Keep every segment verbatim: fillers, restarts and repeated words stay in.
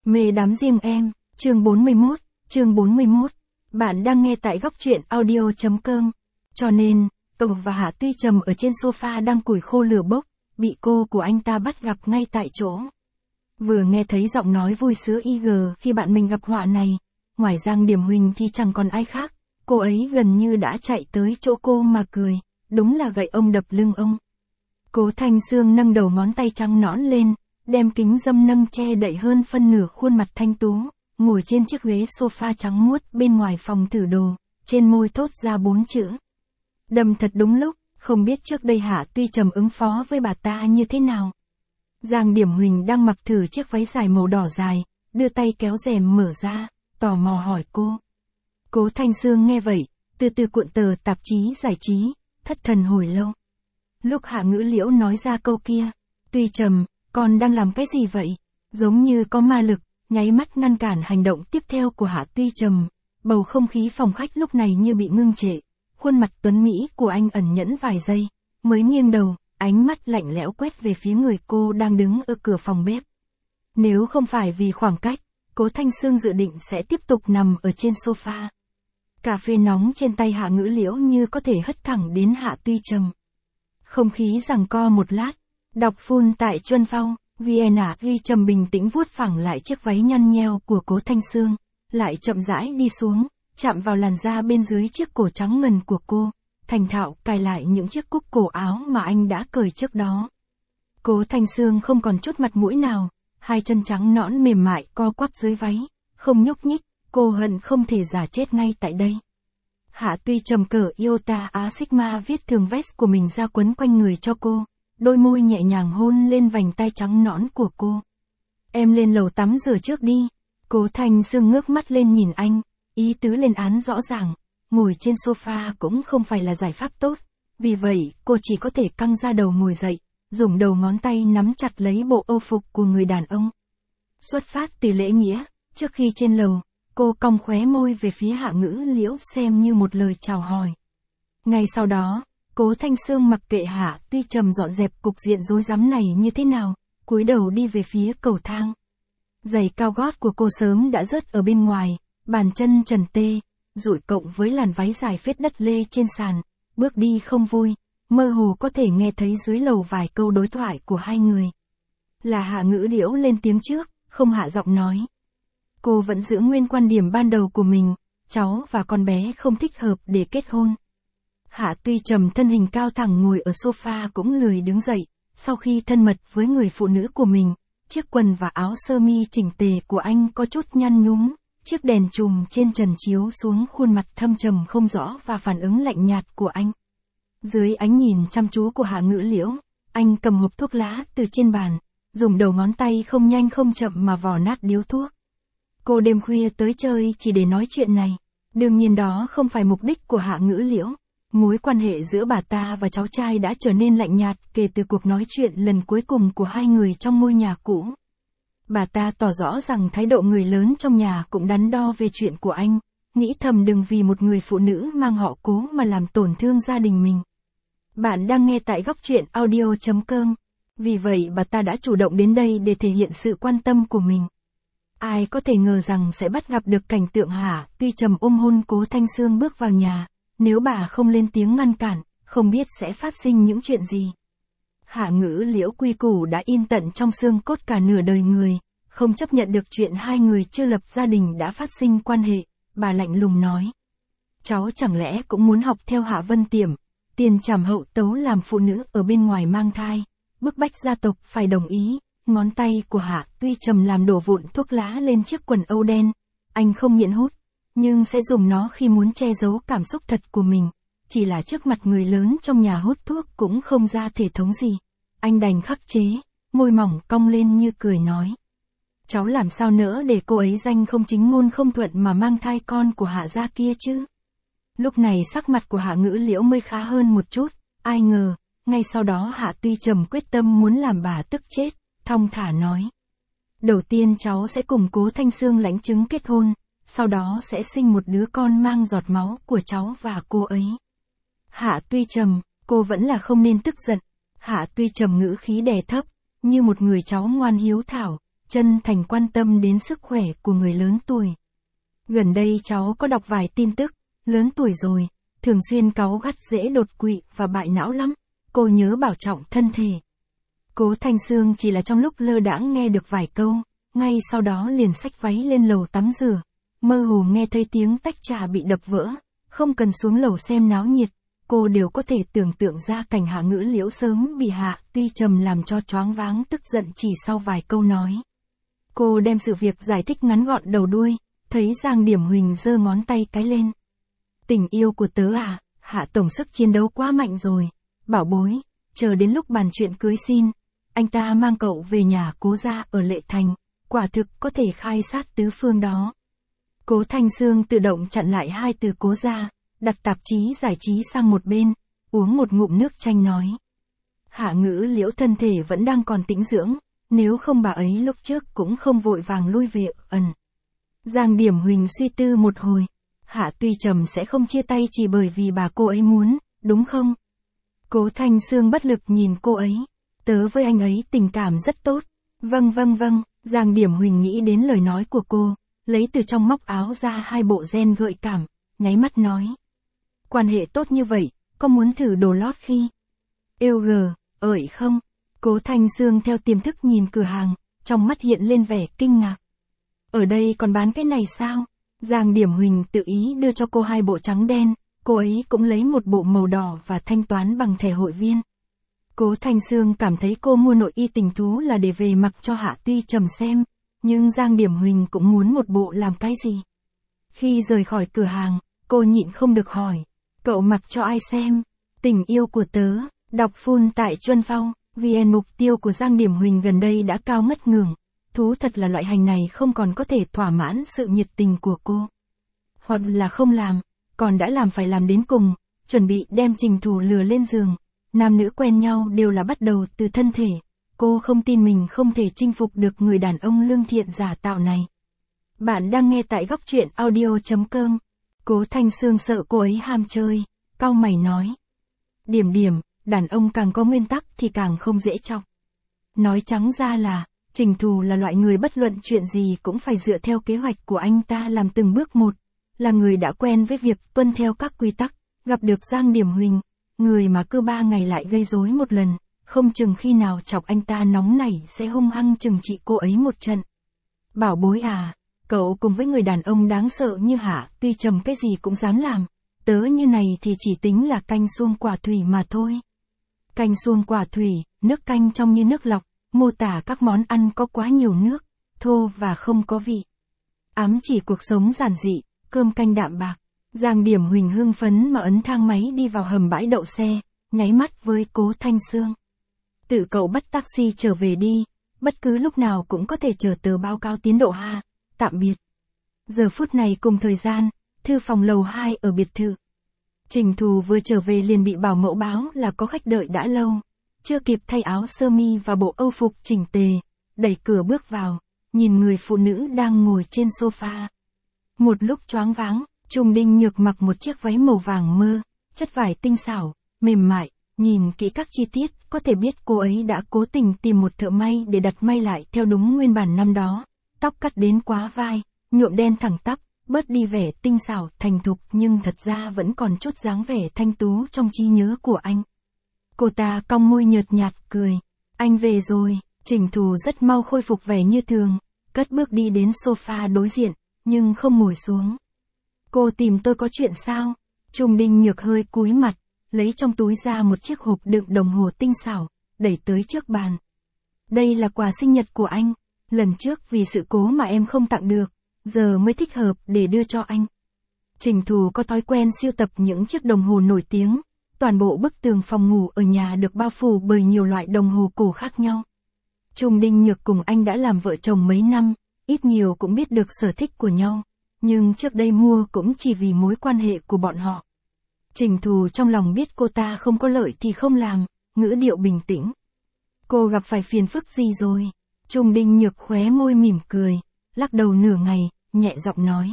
Mê đám riêng em, chương bốn mươi mốt, chương bốn mươi mốt. Bạn đang nghe tại góc truyện audio.com. Cho nên, cậu và Hạ Tuy Trầm ở trên sofa đang củi khô lửa bốc, bị cô của anh ta bắt gặp ngay tại chỗ. Vừa nghe thấy giọng nói vui sướng i giê khi bạn mình gặp họa này, ngoài Giang Điểm Huỳnh thì chẳng còn ai khác, cô ấy gần như đã chạy tới chỗ cô mà cười, đúng là gậy ông đập lưng ông. Cố Thanh Sương nâng đầu ngón tay trắng nõn lên, đem kính dâm nâng che đậy hơn phân nửa khuôn mặt thanh tú, ngồi trên chiếc ghế sofa trắng muốt bên ngoài phòng thử đồ, trên môi thốt ra bốn chữ. Đâm thật đúng lúc, không biết trước đây Hạ Tuy Trầm ứng phó với bà ta như thế nào. Giang Điểm Huỳnh đang mặc thử chiếc váy dài màu đỏ dài, đưa tay kéo rèm mở ra, tò mò hỏi cô. Cố Thanh Sương nghe vậy, từ từ cuộn tờ tạp chí giải trí, thất thần hồi lâu. Lúc Hạ Ngữ Liễu nói ra câu kia, Tuy Trầm, con đang làm cái gì vậy? Giống như có ma lực, nháy mắt ngăn cản hành động tiếp theo của Hạ Tuy Trầm. Bầu không khí phòng khách lúc này như bị ngưng trệ. Khuôn mặt tuấn mỹ của anh ẩn nhẫn vài giây, mới nghiêng đầu, ánh mắt lạnh lẽo quét về phía người cô đang đứng ở cửa phòng bếp. Nếu không phải vì khoảng cách, Cố Thanh Sương dự định sẽ tiếp tục nằm ở trên sofa. Cà phê nóng trên tay Hạ Ngữ Liễu như có thể hất thẳng đến Hạ Tuy Trầm. Không khí giằng co một lát, đọc phun tại Chuân Phong, Vienna Tuy Trầm bình tĩnh vuốt phẳng lại chiếc váy nhăn nheo của Cố Thanh Sương, lại chậm rãi đi xuống, chạm vào làn da bên dưới chiếc cổ trắng ngần của cô, thành thạo cài lại những chiếc cúc cổ áo mà anh đã cởi trước đó. Cố Thanh Sương không còn chút mặt mũi nào, hai chân trắng nõn mềm mại co quắp dưới váy, không nhúc nhích, cô hận không thể giả chết ngay tại đây. Hạ Tuy Trầm cởi Iota Á Sigma viết thường vest của mình ra quấn quanh người cho cô, đôi môi nhẹ nhàng hôn lên vành tai trắng nõn của cô. Em lên lầu tắm rửa trước đi. Cố Thanh Sương ngước mắt lên nhìn anh, ý tứ lên án rõ ràng, ngồi trên sofa cũng không phải là giải pháp tốt, vì vậy cô chỉ có thể căng ra đầu ngồi dậy, dùng đầu ngón tay nắm chặt lấy bộ âu phục của người đàn ông. Xuất phát từ lễ nghĩa, trước khi trên lầu, cô cong khóe môi về phía Hạ Ngữ Liễu xem như một lời chào hỏi. Ngay sau đó, Cố Thanh Sương mặc kệ Hạ Tuy Trầm dọn dẹp cục diện rối rắm này như thế nào, cúi đầu đi về phía cầu thang. Giày cao gót của cô sớm đã rớt ở bên ngoài, bàn chân trần tê, rủi cộng với làn váy dài phết đất lê trên sàn, bước đi không vui, mơ hồ có thể nghe thấy dưới lầu vài câu đối thoại của hai người. Là Hạ Ngữ Liễu lên tiếng trước, không hạ giọng nói. Cô vẫn giữ nguyên quan điểm ban đầu của mình, cháu và con bé không thích hợp để kết hôn. Hạ Tuy Trầm thân hình cao thẳng ngồi ở sofa cũng lười đứng dậy, sau khi thân mật với người phụ nữ của mình, chiếc quần và áo sơ mi chỉnh tề của anh có chút nhăn nhúm, chiếc đèn chùm trên trần chiếu xuống khuôn mặt thâm trầm không rõ và phản ứng lạnh nhạt của anh. Dưới ánh nhìn chăm chú của Hạ Ngữ Liễu, anh cầm hộp thuốc lá từ trên bàn, dùng đầu ngón tay không nhanh không chậm mà vò nát điếu thuốc. Cô đêm khuya tới chơi chỉ để nói chuyện này, đương nhiên đó không phải mục đích của Hạ Ngữ Liễu. Mối quan hệ giữa bà ta và cháu trai đã trở nên lạnh nhạt kể từ cuộc nói chuyện lần cuối cùng của hai người trong ngôi nhà cũ. Bà ta tỏ rõ rằng thái độ người lớn trong nhà cũng đắn đo về chuyện của anh, nghĩ thầm đừng vì một người phụ nữ mang họ Cố mà làm tổn thương gia đình mình. Bạn đang nghe tại góc truyện audio.com. Vì vậy bà ta đã chủ động đến đây để thể hiện sự quan tâm của mình. Ai có thể ngờ rằng sẽ bắt gặp được cảnh tượng Hạ Tuy Trầm ôm hôn Cố Thanh Sương bước vào nhà. Nếu bà không lên tiếng ngăn cản, không biết sẽ phát sinh những chuyện gì. Hạ Ngữ Liễu quy củ đã in tận trong xương cốt cả nửa đời người, không chấp nhận được chuyện hai người chưa lập gia đình đã phát sinh quan hệ, bà lạnh lùng nói. Cháu chẳng lẽ cũng muốn học theo Hạ Vân Tiểm, tiền trảm hậu tấu làm phụ nữ ở bên ngoài mang thai, bức bách gia tộc phải đồng ý. Ngón tay của Hạ Tuy Trầm làm đổ vụn thuốc lá lên chiếc quần âu đen. Anh không nghiện hút, nhưng sẽ dùng nó khi muốn che giấu cảm xúc thật của mình. Chỉ là trước mặt người lớn trong nhà hút thuốc cũng không ra thể thống gì. Anh đành khắc chế, môi mỏng cong lên như cười nói. Cháu làm sao nỡ để cô ấy danh không chính ngôn không thuận mà mang thai con của Hạ gia kia chứ? Lúc này sắc mặt của Hạ Ngữ Liễu mới khá hơn một chút, ai ngờ, ngay sau đó Hạ Tuy Trầm quyết tâm muốn làm bà tức chết, thong thả nói. Đầu tiên cháu sẽ cùng Cố Thanh Sương lãnh chứng kết hôn, sau đó sẽ sinh một đứa con mang giọt máu của cháu và cô ấy. Hạ Tuy Trầm, cô vẫn là không nên tức giận. Hạ Tuy Trầm ngữ khí đè thấp, như một người cháu ngoan hiếu thảo, chân thành quan tâm đến sức khỏe của người lớn tuổi. Gần đây cháu có đọc vài tin tức, lớn tuổi rồi, thường xuyên cáu gắt dễ đột quỵ và bại não lắm, cô nhớ bảo trọng thân thể. Cố Thanh Sương chỉ là trong lúc lơ đãng nghe được vài câu, ngay sau đó liền xách váy lên lầu tắm rửa, mơ hồ nghe thấy tiếng tách trà bị đập vỡ, không cần xuống lầu xem náo nhiệt, cô đều có thể tưởng tượng ra cảnh Hạ Ngữ Liễu sớm bị Hạ Tuy Trầm làm cho choáng váng tức giận chỉ sau vài câu nói. Cô đem sự việc giải thích ngắn gọn đầu đuôi, thấy Giang Điểm Huỳnh giơ ngón tay cái lên. Tình yêu của tớ à, Hạ tổng sức chiến đấu quá mạnh rồi, bảo bối, chờ đến lúc bàn chuyện cưới xin, anh ta mang cậu về nhà Cố gia ở Lệ Thành, quả thực có thể khai sát tứ phương đó. Cố Thanh Sương tự động chặn lại hai từ Cố gia, đặt tạp chí giải trí sang một bên, uống một ngụm nước chanh nói. Hạ Ngữ Liễu thân thể vẫn đang còn tĩnh dưỡng, nếu không bà ấy lúc trước cũng không vội vàng lui về ẩn. Giang Điểm Huỳnh suy tư một hồi, Hạ Tuy Trầm sẽ không chia tay chỉ bởi vì bà cô ấy muốn, đúng không? Cố Thanh Sương bất lực nhìn cô ấy, tớ với anh ấy tình cảm rất tốt. Vâng vâng vâng, Giang Điểm Huỳnh nghĩ đến lời nói của cô, lấy từ trong móc áo ra hai bộ gen gợi cảm, nháy mắt nói. Quan hệ tốt như vậy, có muốn thử đồ lót khi? Yêu gờ, ởi không? Cố Thanh Sương theo tiềm thức nhìn cửa hàng, trong mắt hiện lên vẻ kinh ngạc. Ở đây còn bán cái này sao? Giang Điểm Huỳnh tự ý đưa cho cô hai bộ trắng đen, cô ấy cũng lấy một bộ màu đỏ và thanh toán bằng thẻ hội viên. Cố Thanh Sương cảm thấy cô mua nội y tình thú là để về mặc cho Hạ Tuy Trầm xem, nhưng Giang Điểm Huỳnh cũng muốn một bộ làm cái gì? Khi rời khỏi cửa hàng, cô nhịn không được hỏi, cậu mặc cho ai xem? Tình yêu của tớ, đọc full tại Chuân Phong, vê en mục tiêu của Giang Điểm Huỳnh gần đây đã cao ngất ngưỡng. Thú thật là loại hành này không còn có thể thỏa mãn sự nhiệt tình của cô. Hoặc là không làm, còn đã làm phải làm đến cùng, chuẩn bị đem Trình Thù lừa lên giường. Nam nữ quen nhau đều là bắt đầu từ thân thể, cô không tin mình không thể chinh phục được người đàn ông lương thiện giả tạo này. Bạn đang nghe tại góc truyện audio chấm com. Cố Thanh Sương sợ cô ấy ham chơi, cau mày nói. Điểm điểm, đàn ông càng có nguyên tắc thì càng không dễ chọc. Nói trắng ra là, Trình Thù là loại người bất luận chuyện gì cũng phải dựa theo kế hoạch của anh ta làm từng bước một, là người đã quen với việc tuân theo các quy tắc, gặp được Giang Điểm Huỳnh, người mà cứ ba ngày lại gây rối một lần, không chừng khi nào chọc anh ta nóng nảy sẽ hung hăng trừng trị cô ấy một trận. Bảo bối à, cậu cùng với người đàn ông đáng sợ như Hạ Tuy Trầm cái gì cũng dám làm, tớ như này thì chỉ tính là canh suông quả thủy mà thôi. Canh suông quả thủy, nước canh trong như nước lọc, mô tả các món ăn có quá nhiều nước, thô và không có vị. Ám chỉ cuộc sống giản dị, cơm canh đạm bạc. Giang Điểm Huỳnh hưng phấn mà ấn thang máy đi vào hầm bãi đậu xe, nháy mắt với Cố Thanh Sương. Tự cậu bắt taxi trở về đi, bất cứ lúc nào cũng có thể chờ tờ báo cáo tiến độ ha, tạm biệt. Giờ phút này cùng thời gian, thư phòng lầu hai ở biệt thự. Trình Thù vừa trở về liền bị bảo mẫu báo là có khách đợi đã lâu, chưa kịp thay áo sơ mi và bộ âu phục chỉnh tề, đẩy cửa bước vào, nhìn người phụ nữ đang ngồi trên sofa. Một lúc choáng váng, Trung Đinh Nhược mặc một chiếc váy màu vàng mơ, chất vải tinh xảo, mềm mại, nhìn kỹ các chi tiết, có thể biết cô ấy đã cố tình tìm một thợ may để đặt may lại theo đúng nguyên bản năm đó. Tóc cắt đến quá vai, nhuộm đen thẳng tắp, bớt đi vẻ tinh xảo, thành thục nhưng thật ra vẫn còn chút dáng vẻ thanh tú trong trí nhớ của anh. Cô ta cong môi nhợt nhạt cười, anh về rồi. Trình Thù rất mau khôi phục vẻ như thường, cất bước đi đến sofa đối diện, nhưng không ngồi xuống. Cô tìm tôi có chuyện sao? Trung Đinh Nhược hơi cúi mặt, lấy trong túi ra một chiếc hộp đựng đồng hồ tinh xảo, đẩy tới trước bàn. Đây là quà sinh nhật của anh, lần trước vì sự cố mà em không tặng được, giờ mới thích hợp để đưa cho anh. Trình Thù có thói quen sưu tập những chiếc đồng hồ nổi tiếng, toàn bộ bức tường phòng ngủ ở nhà được bao phủ bởi nhiều loại đồng hồ cổ khác nhau. Trung Đinh Nhược cùng anh đã làm vợ chồng mấy năm, ít nhiều cũng biết được sở thích của nhau, nhưng trước đây mua cũng chỉ vì mối quan hệ của bọn họ. Trình Thù trong lòng biết cô ta không có lợi thì không làm, ngữ điệu bình tĩnh. Cô gặp phải phiền phức gì rồi? Trung Đinh Nhược khóe môi mỉm cười, lắc đầu nửa ngày, nhẹ giọng nói.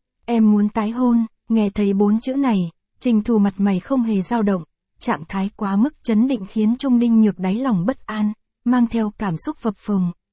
Em muốn tái hôn. Nghe thấy bốn chữ này, Trình Thù mặt mày không hề dao động, trạng thái quá mức chấn định khiến Trung Đinh Nhược đáy lòng bất an, mang theo cảm xúc phập phồng,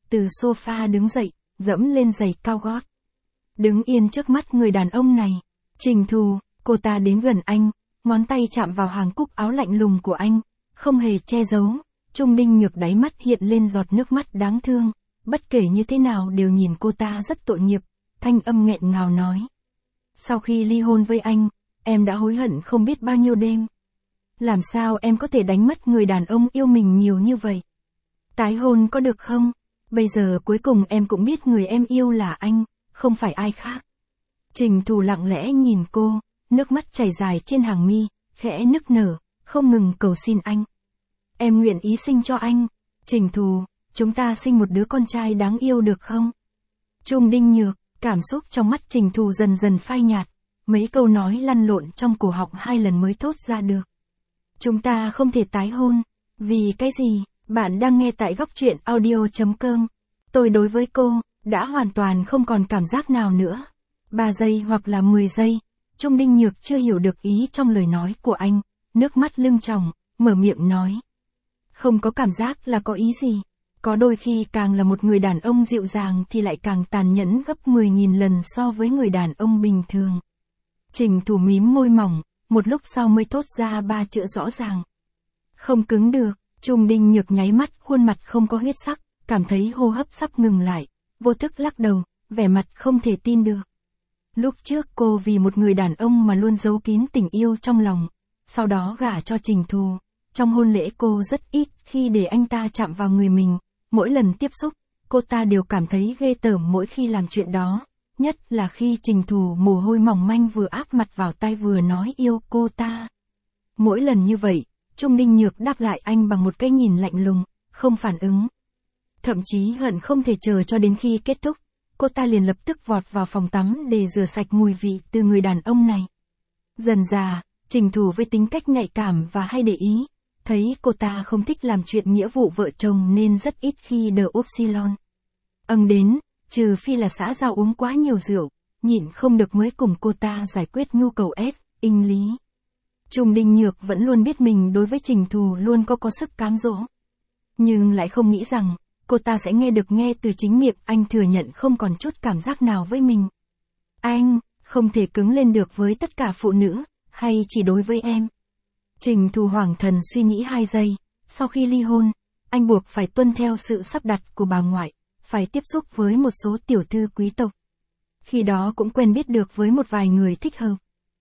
từ sofa đứng dậy, dẫm lên giày cao gót. Đứng yên trước mắt người đàn ông này. Trình Thù, cô ta đến gần anh, ngón tay chạm vào hàng cúc áo lạnh lùng của anh, không hề che giấu. Trung Đinh Nhược đáy mắt hiện lên giọt nước mắt đáng thương, bất kể như thế nào đều nhìn cô ta rất tội nghiệp, thanh âm nghẹn ngào nói. Sau khi ly hôn với anh, em đã hối hận không biết bao nhiêu đêm. Làm sao em có thể đánh mất người đàn ông yêu mình nhiều như vậy? Tái hôn có được không? Bây giờ cuối cùng em cũng biết người em yêu là anh, không phải ai khác. Trình Thù lặng lẽ nhìn cô, nước mắt chảy dài trên hàng mi, khẽ nức nở, không ngừng cầu xin anh. Em nguyện ý sinh cho anh. Trình Thù, chúng ta sinh một đứa con trai đáng yêu được không? Trung Đinh Nhược, cảm xúc trong mắt Trình Thù dần dần phai nhạt, mấy câu nói lăn lộn trong cổ họng hai lần mới thốt ra được. Chúng ta không thể tái hôn. Vì cái gì? Bạn đang nghe tại góc truyện audio chấm com. Tôi đối với cô, đã hoàn toàn không còn cảm giác nào nữa. Ba giây hoặc là mười giây, Trung Đinh Nhược chưa hiểu được ý trong lời nói của anh, nước mắt lưng tròng, mở miệng nói. Không có cảm giác là có ý gì. Có đôi khi càng là một người đàn ông dịu dàng thì lại càng tàn nhẫn gấp mười nghìn lần so với người đàn ông bình thường. Trình Thù mím môi mỏng, một lúc sau mới thốt ra ba chữ rõ ràng. Không cứng được. Trung Đinh Nhược nháy mắt, khuôn mặt không có huyết sắc, cảm thấy hô hấp sắp ngừng lại, vô thức lắc đầu, vẻ mặt không thể tin được. Lúc trước cô vì một người đàn ông mà luôn giấu kín tình yêu trong lòng, sau đó gả cho Trình Thù. Trong hôn lễ cô rất ít khi để anh ta chạm vào người mình, mỗi lần tiếp xúc, cô ta đều cảm thấy ghê tởm mỗi khi làm chuyện đó, nhất là khi Trình Thù mồ hôi mỏng manh vừa áp mặt vào tai vừa nói yêu cô ta. Mỗi lần như vậy, Trung Đinh Nhược đáp lại anh bằng một cái nhìn lạnh lùng, không phản ứng. Thậm chí hận không thể chờ cho đến khi kết thúc, cô ta liền lập tức vọt vào phòng tắm để rửa sạch mùi vị từ người đàn ông này. Dần dà, Trình Thù với tính cách nhạy cảm và hay để ý, thấy cô ta không thích làm chuyện nghĩa vụ vợ chồng nên rất ít khi đờ upsilon. Âng đến, trừ phi là xã giao uống quá nhiều rượu, nhịn không được mới cùng cô ta giải quyết nhu cầu ép, inh lý. Trung Đinh Nhược vẫn luôn biết mình đối với Trình Thù luôn có có sức cám dỗ. Nhưng lại không nghĩ rằng, cô ta sẽ nghe được nghe từ chính miệng anh thừa nhận không còn chút cảm giác nào với mình. Anh, không thể cứng lên được với tất cả phụ nữ, hay chỉ đối với em. Trình Thù hoảng thần suy nghĩ hai giây, sau khi ly hôn, anh buộc phải tuân theo sự sắp đặt của bà ngoại, phải tiếp xúc với một số tiểu thư quý tộc. Khi đó cũng quen biết được với một vài người thích hợp.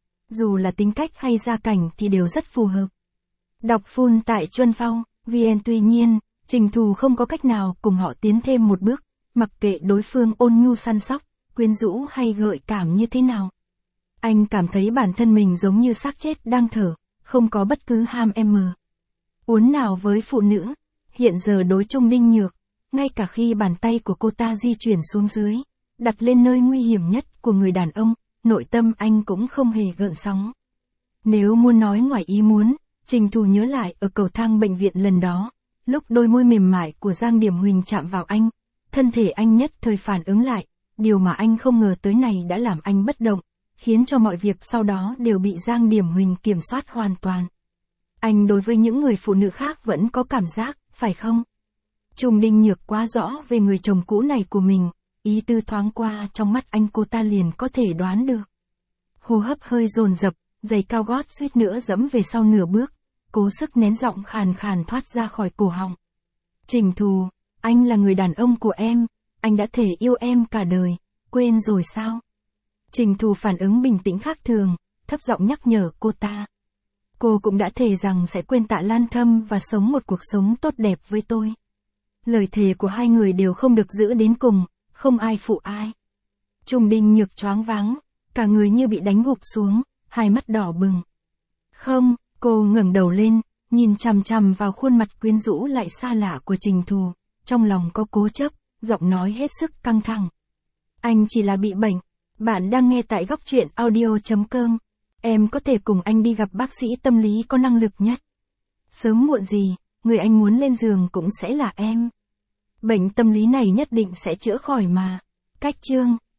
Dù là tính cách hay gia cảnh thì đều rất phù hợp. Đọc full tại Chuân Phong, vê en. Tuy nhiên, Trình Thù không có cách nào cùng họ tiến thêm một bước, mặc kệ đối phương ôn nhu săn sóc, quyến rũ hay gợi cảm như thế nào. Anh cảm thấy bản thân mình giống như xác chết đang thở, không có bất cứ ham em mờ uốn nào với phụ nữ. Hiện giờ đối Trung Đinh Nhược, ngay cả khi bàn tay của cô ta di chuyển xuống dưới, đặt lên nơi nguy hiểm nhất của người đàn ông, nội tâm anh cũng không hề gợn sóng. Nếu muốn nói ngoài ý muốn, Trình Thù nhớ lại ở cầu thang bệnh viện lần đó, lúc đôi môi mềm mại của Giang Điểm Huỳnh chạm vào anh, thân thể anh nhất thời phản ứng lại, điều mà anh không ngờ tới này đã làm anh bất động, khiến cho mọi việc sau đó đều bị Giang Điểm Huỳnh kiểm soát hoàn toàn. Anh đối với những người phụ nữ khác vẫn có cảm giác, phải không? Trung Đinh Nhược quá rõ về người chồng cũ này của mình, ý tư thoáng qua trong mắt anh cô ta liền có thể đoán được. Hô hấp hơi dồn dập, giày cao gót suýt nữa dẫm về sau nửa bước, cố sức nén giọng khàn khàn thoát ra khỏi cổ họng. Trình Thù, anh là người đàn ông của em, anh đã thể yêu em cả đời, quên rồi sao? Trình Thù phản ứng bình tĩnh khác thường, thấp giọng nhắc nhở cô ta. Cô cũng đã thề rằng sẽ quên Tạ Lan Thâm và sống một cuộc sống tốt đẹp với tôi. Lời thề của hai người đều không được giữ đến cùng, không ai phụ ai. Trung Đinh Nhược choáng váng, cả người như bị đánh gục xuống, hai mắt đỏ bừng. Không, cô ngẩng đầu lên, nhìn chằm chằm vào khuôn mặt quyến rũ lại xa lạ của Trình Thù, trong lòng có cố chấp, giọng nói hết sức căng thẳng. Anh chỉ là bị bệnh. Bạn đang nghe tại góc truyện audio chấm com. Em có thể cùng anh đi gặp bác sĩ tâm lý có năng lực nhất. Sớm muộn gì, người anh muốn lên giường cũng sẽ là em. Bệnh tâm lý này nhất định sẽ chữa khỏi mà. Cách chương